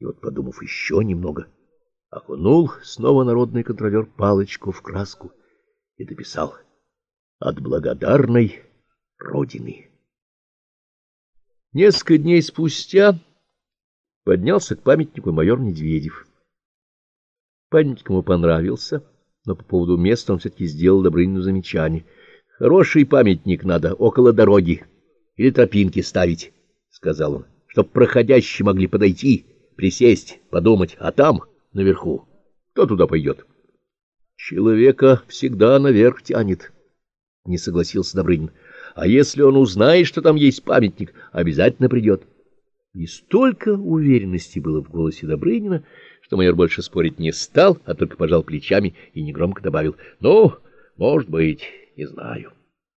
И вот, подумав еще немного, окунул снова народный контролер палочку в краску и дописал: «От благодарной Родины». Несколько дней спустя поднялся к памятнику майор Медведев. Памятник ему понравился, но по поводу места он все-таки сделал Добрынину замечание. — Хороший памятник надо около дороги или тропинки ставить, — сказал он, — чтоб проходящие могли подойти, присесть, подумать, а там, наверху, кто туда пойдет? — Человека всегда наверх тянет, — не согласился Добрынин. — А если он узнает, что там есть памятник, обязательно придет. И столько уверенности было в голосе Добрынина, что майор больше спорить не стал, а только пожал плечами и негромко добавил: — Ну, может быть, не знаю.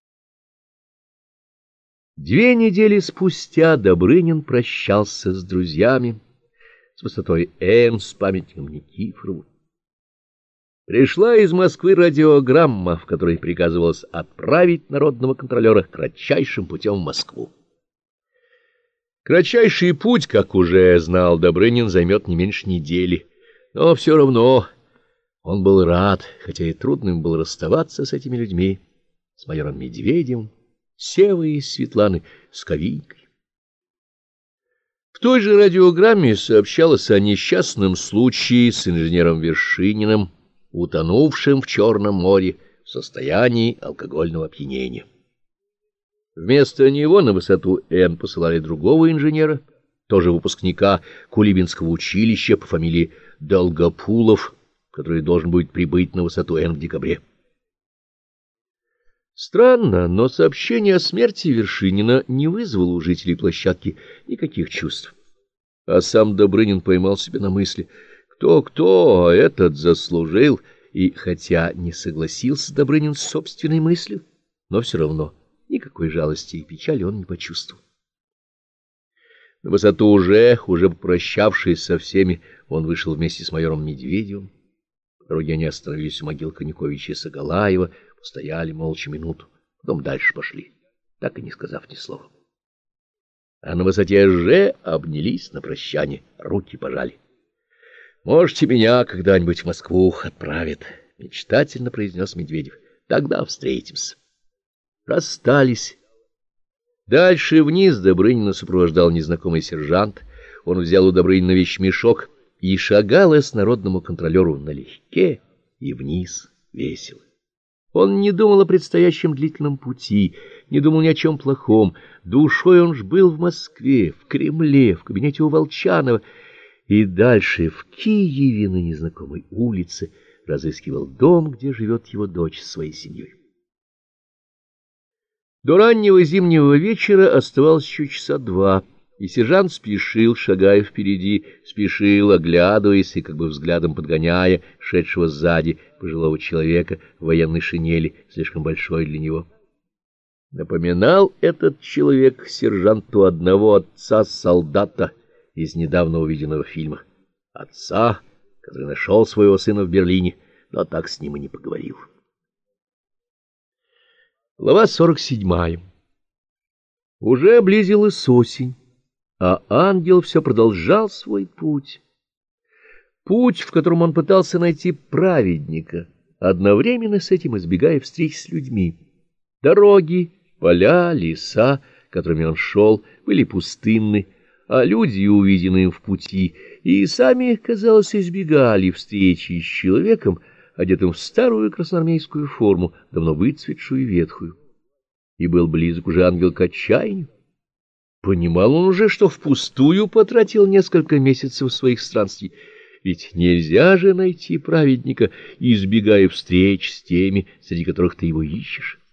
2 недели спустя Добрынин прощался с друзьями, с высотой Н, с памятником Никифорову. Пришла из Москвы радиограмма, в которой приказывалось отправить народного контролера кратчайшим путем в Москву. Кратчайший путь, как уже знал Добрынин, займет не меньше недели, но все равно он был рад, хотя и трудно им было расставаться с этими людьми, с майором Медведевым, Севой и Светланой, с Ковинькой. В той же радиограмме сообщалось о несчастном случае с инженером Вершининым, утонувшим в Черном море в состоянии алкогольного опьянения. Вместо него на высоту Н посылали другого инженера, тоже выпускника Кулибинского училища по фамилии Долгопулов, который должен будет прибыть на высоту Н в декабре. Странно, но сообщение о смерти Вершинина не вызвало у жителей площадки никаких чувств. А сам Добрынин поймал себя на мысли: кто-кто, а этот заслужил. И хотя не согласился Добрынин с собственной мыслью, но все равно никакой жалости и печали он не почувствовал. На высоту уже попрощавшись со всеми, он вышел вместе с майором Медведевым. По дороге они остановились у могил Коньковича и Соголаева, постояли молча минуту, потом дальше пошли, так и не сказав ни слова. А на высоте же обнялись на прощание, руки пожали. — Можете меня когда-нибудь в Москву отправить, — мечтательно произнес Медведев. — Тогда встретимся. Расстались. Дальше вниз Добрынина сопровождал незнакомый сержант. Он взял у Добрынина вещмешок и шагал с народному контролеру налегке и вниз весело. Он не думал о предстоящем длительном пути, не думал ни о чем плохом. Душой он ж был в Москве, в Кремле, в кабинете у Волчанова, и дальше в Киеве на незнакомой улице разыскивал дом, где живет его дочь с своей семьей. До раннего зимнего вечера оставалось еще часа 2, и сержант спешил, шагая впереди, спешил, оглядываясь и как бы взглядом подгоняя шедшего сзади пожилого человека в военной шинели, слишком большой для него. Напоминал этот человек сержанту одного отца-солдата из недавно увиденного фильма. Отца, который нашел своего сына в Берлине, но так с ним и не поговорил. Глава 47. Уже близилась осень, а ангел все продолжал свой путь. Путь, в котором он пытался найти праведника, одновременно с этим избегая встреч с людьми. Дороги, поля, леса, которыми он шел, были пустынны, а люди, увиденные в пути, и сами, казалось, избегали встречи с человеком, одетым в старую красноармейскую форму, давно выцветшую и ветхую. И был близок уже ангел к отчаянию. Понимал он уже, что впустую потратил несколько месяцев своих странствий, ведь нельзя же найти праведника, избегая встреч с теми, среди которых ты его ищешь.